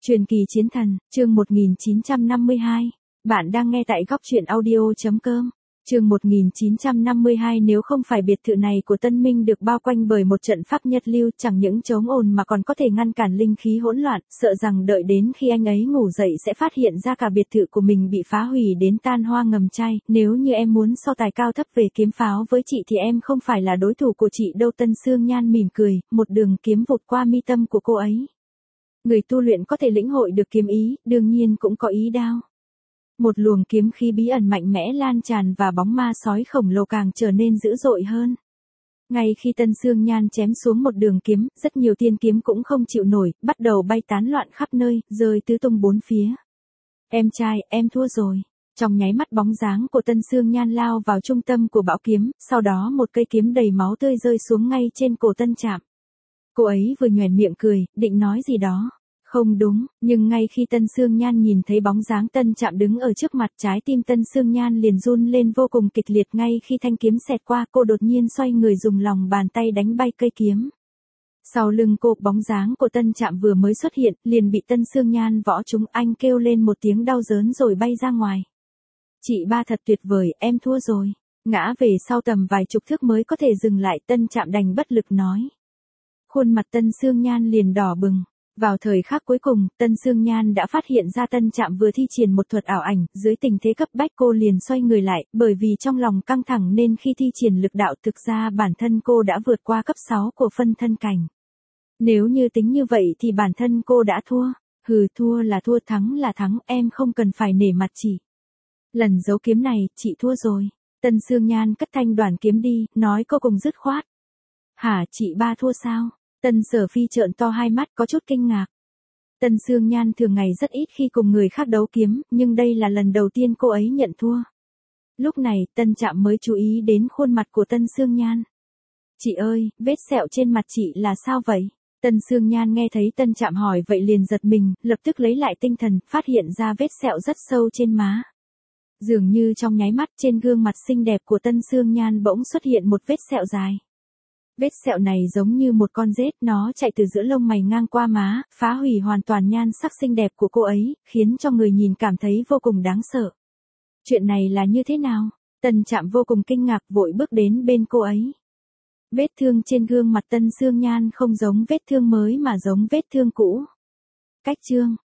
Truyền kỳ chiến thần, chương 1952. Bạn đang nghe tại góc truyện audio.com. Chương 1952. Nếu không phải biệt thự này của Tân Minh được bao quanh bởi một trận pháp nhất lưu, chẳng những chống ồn mà còn có thể ngăn cản linh khí hỗn loạn, sợ rằng đợi đến khi anh ấy ngủ dậy sẽ phát hiện ra cả biệt thự của mình bị phá hủy đến tan hoa ngầm chai. Nếu như em muốn so tài cao thấp về kiếm pháo với chị thì em không phải là đối thủ của chị đâu. Tân Sương Nhan mỉm cười, một đường kiếm vụt qua mi tâm của cô ấy. Người tu luyện có thể lĩnh hội được kiếm ý, đương nhiên cũng có ý đao. Một luồng kiếm khí bí ẩn mạnh mẽ lan tràn và bóng ma sói khổng lồ càng trở nên dữ dội hơn. Ngay khi Tân Sương Nhan chém xuống một đường kiếm, rất nhiều tiên kiếm cũng không chịu nổi, bắt đầu bay tán loạn khắp nơi, rơi tứ tung bốn phía. Em trai, em thua rồi. Trong nháy mắt bóng dáng của Tân Sương Nhan lao vào trung tâm của bão kiếm, sau đó một cây kiếm đầy máu tươi rơi xuống ngay trên cổ Tân Trạm. Cô ấy vừa nhoẻn miệng cười, định nói gì đó. Không đúng, nhưng ngay khi Tân Sương Nhan nhìn thấy bóng dáng Tân Trạm đứng ở trước mặt, trái tim Tân Sương Nhan liền run lên vô cùng kịch liệt. Ngay khi thanh kiếm xẹt qua, cô đột nhiên xoay người dùng lòng bàn tay đánh bay cây kiếm. Sau lưng cô, bóng dáng của Tân Trạm vừa mới xuất hiện, liền bị Tân Sương Nhan võ trúng. Anh kêu lên một tiếng đau đớn rồi bay ra ngoài. Chị ba thật tuyệt vời, em thua rồi. Ngã về sau tầm vài chục thước mới có thể dừng lại, Tân Trạm đành bất lực nói. Khuôn mặt Tân Sương Nhan liền đỏ bừng. Vào thời khắc cuối cùng, Tân Sương Nhan đã phát hiện ra Tân Trạm vừa thi triển một thuật ảo ảnh, dưới tình thế cấp bách cô liền xoay người lại, bởi vì trong lòng căng thẳng nên khi thi triển lực đạo thực ra bản thân cô đã vượt qua cấp 6 của phân thân cảnh. Nếu như tính như vậy thì bản thân cô đã thua. Hừ, thua là thua, thắng là thắng, em không cần phải nể mặt chị. Lần giấu kiếm này, chị thua rồi. Tân Sương Nhan cất thanh đoàn kiếm đi, nói cô cùng dứt khoát. Hả, chị ba thua sao? Tân Sở Phi trợn to hai mắt có chút kinh ngạc. Tân Sương Nhan thường ngày rất ít khi cùng người khác đấu kiếm, nhưng đây là lần đầu tiên cô ấy nhận thua. Lúc này, Tân Trạm mới chú ý đến khuôn mặt của Tân Sương Nhan. Chị ơi, vết sẹo trên mặt chị là sao vậy? Tân Sương Nhan nghe thấy Tân Trạm hỏi vậy liền giật mình, lập tức lấy lại tinh thần, phát hiện ra vết sẹo rất sâu trên má. Dường như trong nháy mắt trên gương mặt xinh đẹp của Tân Sương Nhan bỗng xuất hiện một vết sẹo dài. Vết sẹo này giống như một con rết, nó chạy từ giữa lông mày ngang qua má, phá hủy hoàn toàn nhan sắc xinh đẹp của cô ấy, khiến cho người nhìn cảm thấy vô cùng đáng sợ. Chuyện này là như thế nào? Tân Trạm vô cùng kinh ngạc vội bước đến bên cô ấy. Vết thương trên gương mặt Tân Sương Nhan không giống vết thương mới mà giống vết thương cũ. Cách chương